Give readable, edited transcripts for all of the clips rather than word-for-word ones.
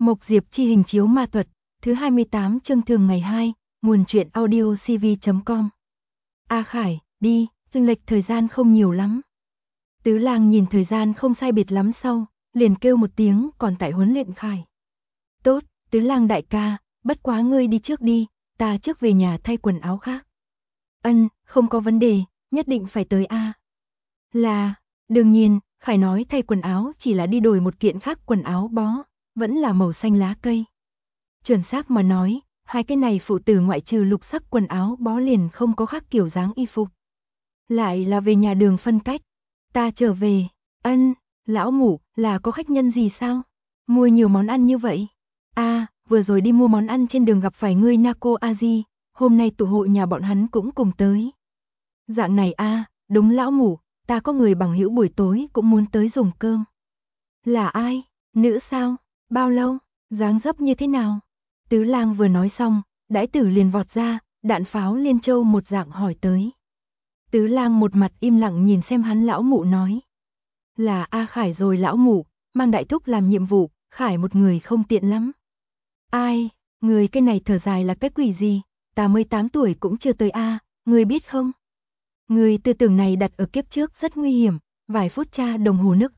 Mộc Diệp chi hình chiếu ma thuật, thứ 28 chương thường ngày 2, nguồn truyện audio cv.com. A Khải, đi, chênh lệch thời gian không nhiều lắm. Tứ Lang nhìn thời gian không sai biệt lắm sau, liền kêu một tiếng còn tại huấn luyện Khải. Tốt, Tứ Lang đại ca, bất quá ngươi đi trước đi, ta trước về nhà thay quần áo khác. Ân, không có vấn đề, nhất định phải tới a. Là, đương nhiên, Khải nói thay quần áo chỉ là đi đổi một kiện khác quần áo bó, vẫn là màu xanh lá cây. Chuẩn xác mà nói, hai cái này phụ tử ngoại trừ lục sắc quần áo bó liền không có khác kiểu dáng y phục. Lại là về nhà Đường phân cách. Ta trở về, ân, lão mụ, là có khách nhân gì sao? Mua nhiều món ăn như vậy. Vừa rồi đi mua món ăn trên đường gặp phải ngươi Nako Aji, hôm nay tụ hội nhà bọn hắn cũng cùng tới. Dạng này đúng lão mụ, ta có người bằng hữu buổi tối cũng muốn tới dùng cơm. Là ai? Nữ sao? Bao lâu? Dáng dấp như thế nào? Tứ Lang vừa nói xong, đãi tử liền vọt ra, đạn pháo liên châu một dạng hỏi tới. Tứ Lang một mặt im lặng nhìn xem hắn lão mụ nói. Là A Khải rồi lão mụ, mang đại thúc làm nhiệm vụ, Khải một người không tiện lắm. Ai, người cái này thở dài là cái quỷ gì, ta mới 8 tuổi cũng chưa tới người biết không? Người tư tưởng này đặt ở kiếp trước rất nguy hiểm, vài phút tra đồng hồ nước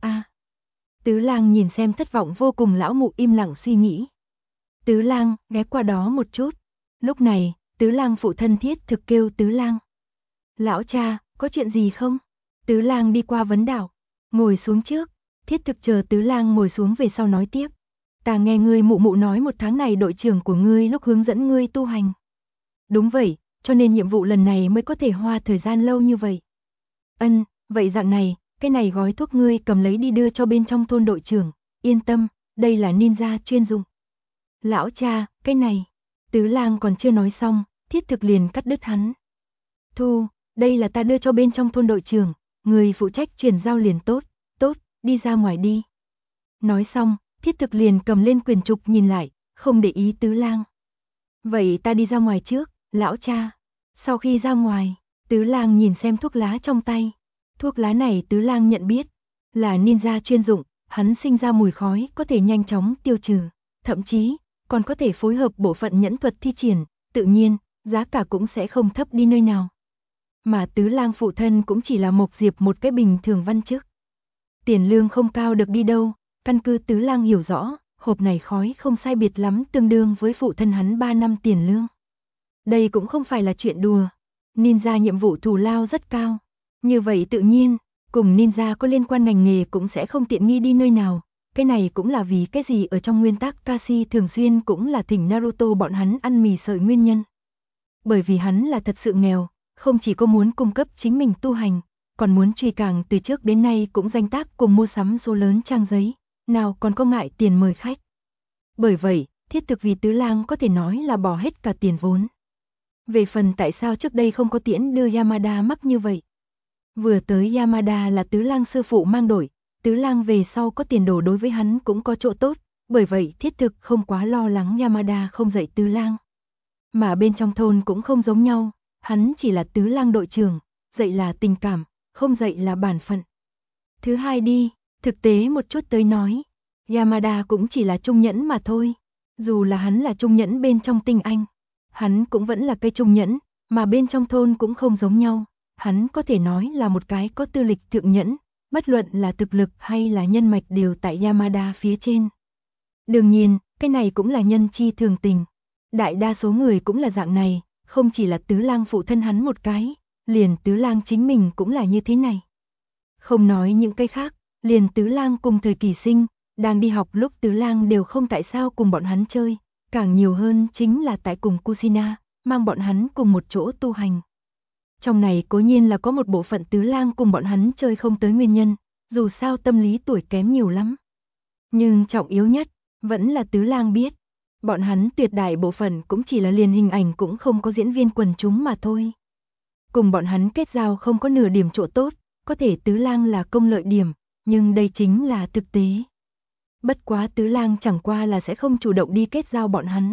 Tứ Lang nhìn xem thất vọng vô cùng lão mụ im lặng suy nghĩ. Tứ Lang ghé qua đó một chút. Lúc này, Tứ Lang phụ thân Thiết Thực kêu Tứ Lang. Lão cha, có chuyện gì không? Tứ Lang đi qua vấn đạo, ngồi xuống trước. Thiết Thực chờ Tứ Lang ngồi xuống về sau nói tiếp. Ta nghe ngươi mụ mụ nói một tháng này đội trưởng của ngươi lúc hướng dẫn ngươi tu hành. Đúng vậy, cho nên nhiệm vụ lần này mới có thể hoa thời gian lâu như vậy. Ân, vậy dạng này, cái này gói thuốc ngươi cầm lấy đi đưa cho bên trong thôn đội trưởng, yên tâm, đây là ninja chuyên dụng. Lão cha, cái này, Tứ Lang còn chưa nói xong, Thiết Thực liền cắt đứt hắn. Thu, đây là ta đưa cho bên trong thôn đội trưởng, người phụ trách chuyển giao liền tốt, đi ra ngoài đi. Nói xong, Thiết Thực liền cầm lên quyển trục nhìn lại, không để ý Tứ Lang. Vậy ta đi ra ngoài trước, lão cha. Sau khi ra ngoài, Tứ Lang nhìn xem thuốc lá trong tay. Thuốc lá này Tứ Lang nhận biết, là ninja chuyên dụng, hắn sinh ra mùi khói có thể nhanh chóng tiêu trừ, thậm chí còn có thể phối hợp bộ phận nhẫn thuật thi triển, tự nhiên, giá cả cũng sẽ không thấp đi nơi nào. Mà Tứ Lang phụ thân cũng chỉ là Mộc Diệp một cái bình thường văn chức. Tiền lương không cao được đi đâu, căn cứ Tứ Lang hiểu rõ, hộp này khói không sai biệt lắm tương đương với phụ thân hắn 3 năm tiền lương. Đây cũng không phải là chuyện đùa, ninja nhiệm vụ thù lao rất cao. Như vậy tự nhiên, cùng ninja có liên quan ngành nghề cũng sẽ không tiện nghi đi nơi nào. Cái này cũng là vì cái gì ở trong nguyên tắc Kashi thường xuyên cũng là thỉnh Naruto bọn hắn ăn mì sợi nguyên nhân. Bởi vì hắn là thật sự nghèo, không chỉ có muốn cung cấp chính mình tu hành, còn muốn truy càng từ trước đến nay cũng danh tác cùng mua sắm số lớn trang giấy, nào còn có ngại tiền mời khách. Bởi vậy, Thiết Thực vì Tứ Lang có thể nói là bỏ hết cả tiền vốn. Về phần tại sao trước đây không có tiễn đưa Yamada mắc như vậy. Vừa tới Yamada là Tứ Lang sư phụ mang đổi, Tứ Lang về sau có tiền đồ đối với hắn cũng có chỗ tốt, bởi vậy Thiết Thực không quá lo lắng Yamada không dạy Tứ Lang. Mà bên trong thôn cũng không giống nhau, hắn chỉ là Tứ Lang đội trưởng, dạy là tình cảm, không dạy là bản phận. Thứ hai đi, thực tế một chút tới nói, Yamada cũng chỉ là trung nhẫn mà thôi, dù là hắn là trung nhẫn bên trong tinh anh, hắn cũng vẫn là cây trung nhẫn, mà bên trong thôn cũng không giống nhau. Hắn có thể nói là một cái có tư lịch thượng nhẫn, bất luận là thực lực hay là nhân mạch đều tại Yamada phía trên. Đương nhiên, cái này cũng là nhân chi thường tình. Đại đa số người cũng là dạng này, không chỉ là Tứ Lang phụ thân hắn một cái, liền Tứ Lang chính mình cũng là như thế này. Không nói những cái khác, liền Tứ Lang cùng thời kỳ sinh, đang đi học lúc Tứ Lang đều không tại sao cùng bọn hắn chơi, càng nhiều hơn chính là tại cùng Kushina, mang bọn hắn cùng một chỗ tu hành. Trong này cố nhiên là có một bộ phận Tứ Lang cùng bọn hắn chơi không tới nguyên nhân, dù sao tâm lý tuổi kém nhiều lắm. Nhưng trọng yếu nhất, vẫn là Tứ Lang biết, bọn hắn tuyệt đại bộ phận cũng chỉ là liền hình ảnh cũng không có diễn viên quần chúng mà thôi. Cùng bọn hắn kết giao không có nửa điểm chỗ tốt, có thể Tứ Lang là công lợi điểm, nhưng đây chính là thực tế. Bất quá Tứ Lang chẳng qua là sẽ không chủ động đi kết giao bọn hắn.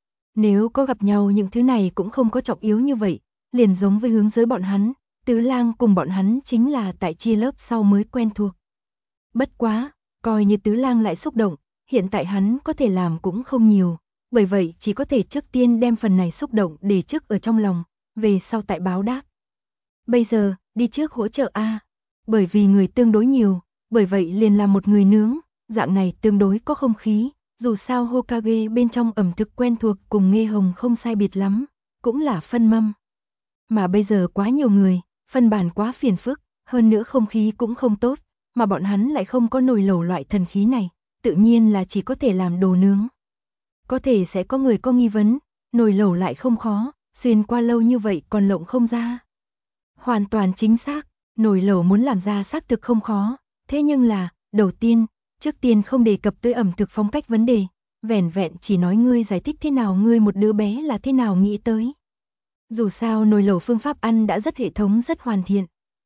Nếu có gặp nhau những thứ này cũng không có trọng yếu như vậy. Liền giống với hướng giới bọn hắn, Tứ Lang cùng bọn hắn chính là tại chia lớp sau mới quen thuộc. Bất quá, coi như Tứ Lang lại xúc động, hiện tại hắn có thể làm cũng không nhiều, bởi vậy chỉ có thể trước tiên đem phần này xúc động để trước ở trong lòng, về sau tại báo đáp. Bây giờ, đi trước hỗ trợ a. Bởi vì người tương đối nhiều, bởi vậy liền làm một người nướng, dạng này tương đối có không khí, dù sao Hokage bên trong ẩm thực quen thuộc cùng Nghê Hồng không sai biệt lắm, cũng là phân mâm. Mà bây giờ quá nhiều người, phân bản quá phiền phức, hơn nữa không khí cũng không tốt, mà bọn hắn lại không có nồi lẩu loại thần khí này, tự nhiên là chỉ có thể làm đồ nướng. Có thể sẽ có người có nghi vấn, nồi lẩu lại không khó, xuyên qua lâu như vậy còn lộng không ra. Hoàn toàn chính xác, nồi lẩu muốn làm ra xác thực không khó, thế nhưng là, đầu tiên, trước tiên không đề cập tới ẩm thực phong cách vấn đề, vẻn vẹn chỉ nói ngươi giải thích thế nào ngươi một đứa bé là thế nào nghĩ tới. Dù sao nồi lẩu phương pháp ăn đã rất hệ thống rất hoàn thiện.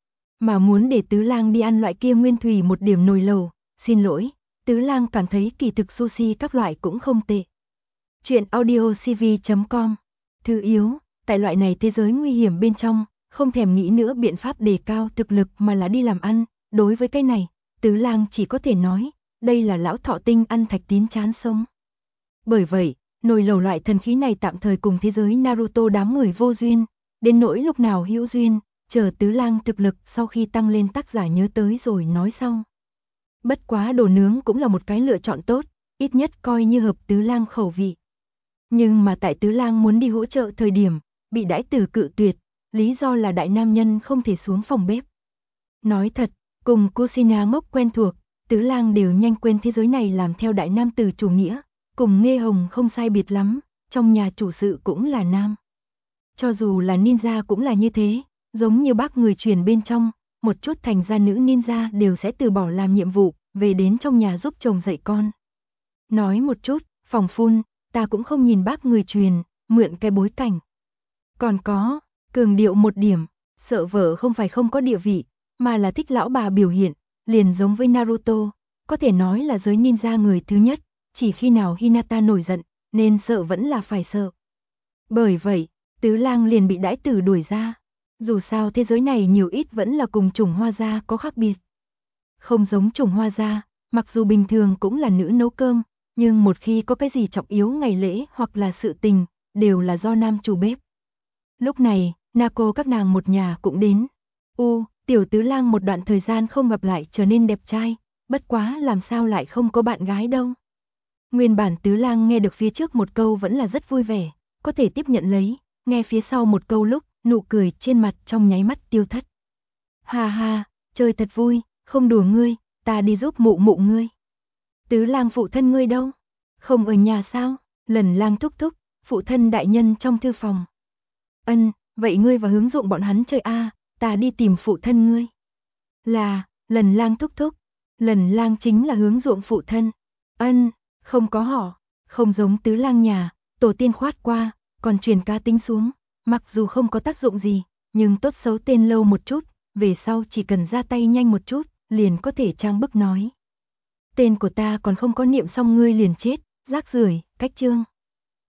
Mà muốn để Tứ Lang đi ăn loại kia nguyên thủy một điểm nồi lẩu, xin lỗi, Tứ Lang cảm thấy kỳ thực sushi các loại cũng không tệ. Chuyện audiocv.com. Thứ yếu, tại loại này thế giới nguy hiểm bên trong, không thèm nghĩ nữa biện pháp đề cao thực lực mà là đi làm ăn, đối với cái này, Tứ Lang chỉ có thể nói, đây là lão thọ tinh ăn thạch tín chán sống. Bởi vậy, nồi lẩu loại thần khí này tạm thời cùng thế giới Naruto đám người vô duyên, đến nỗi lúc nào hữu duyên, chờ Tứ Lang thực lực sau khi tăng lên tác giả nhớ tới rồi nói sau. Bất quá đồ nướng cũng là một cái lựa chọn tốt, ít nhất coi như hợp Tứ Lang khẩu vị. Nhưng mà tại Tứ Lang muốn đi hỗ trợ thời điểm, bị đãi tử cự tuyệt, lý do là đại nam nhân không thể xuống phòng bếp. Nói thật, cùng Kushina ngốc quen thuộc, Tứ Lang đều nhanh quên thế giới này làm theo đại nam tử chủ nghĩa, cùng Nghê Hồng không sai biệt lắm, trong nhà chủ sự cũng là nam. Cho dù là ninja cũng là như thế, giống như bác người truyền bên trong, một chút thành gia nữ ninja đều sẽ từ bỏ làm nhiệm vụ, về đến trong nhà giúp chồng dạy con. Nói một chút, phòng phun, ta cũng không nhìn bác người truyền, mượn cái bối cảnh. Còn có, cường điệu một điểm, sợ vợ không phải không có địa vị, mà là thích lão bà biểu hiện, liền giống với Naruto, có thể nói là giới ninja người thứ nhất, chỉ khi nào Hinata nổi giận, nên sợ vẫn là phải sợ. Bởi vậy, Tứ Lang liền bị đãi tử đuổi ra. Dù sao thế giới này nhiều ít vẫn là cùng chủng hoa gia có khác biệt. Không giống chủng hoa gia, mặc dù bình thường cũng là nữ nấu cơm, nhưng một khi có cái gì trọng yếu ngày lễ hoặc là sự tình, đều là do nam chủ bếp. Lúc này, Nako các nàng một nhà cũng đến. Tiểu Tứ Lang một đoạn thời gian không gặp lại trở nên đẹp trai, bất quá làm sao lại không có bạn gái đâu. Nguyên bản Tứ Lang nghe được phía trước một câu vẫn là rất vui vẻ, có thể tiếp nhận lấy, nghe phía sau một câu lúc, nụ cười trên mặt trong nháy mắt tiêu thất. Ha ha, chơi thật vui, không đùa ngươi, ta đi giúp mụ mụ ngươi. Tứ Lang phụ thân ngươi đâu? Không ở nhà sao? Lần Lang thúc thúc, phụ thân đại nhân trong thư phòng. Vậy ngươi và Hướng Dụng bọn hắn chơi a, ta đi tìm phụ thân ngươi. Là, Lần Lang thúc thúc. Lần Lang chính là Hướng Dụng phụ thân. Không có họ, không giống Tứ Lang nhà, tổ tiên khoát qua, còn truyền cá tính xuống, mặc dù không có tác dụng gì, nhưng tốt xấu tên lâu một chút, về sau chỉ cần ra tay nhanh một chút, liền có thể trang bức nói. Tên của ta còn không có niệm xong ngươi liền chết, rác rưởi, cách chương.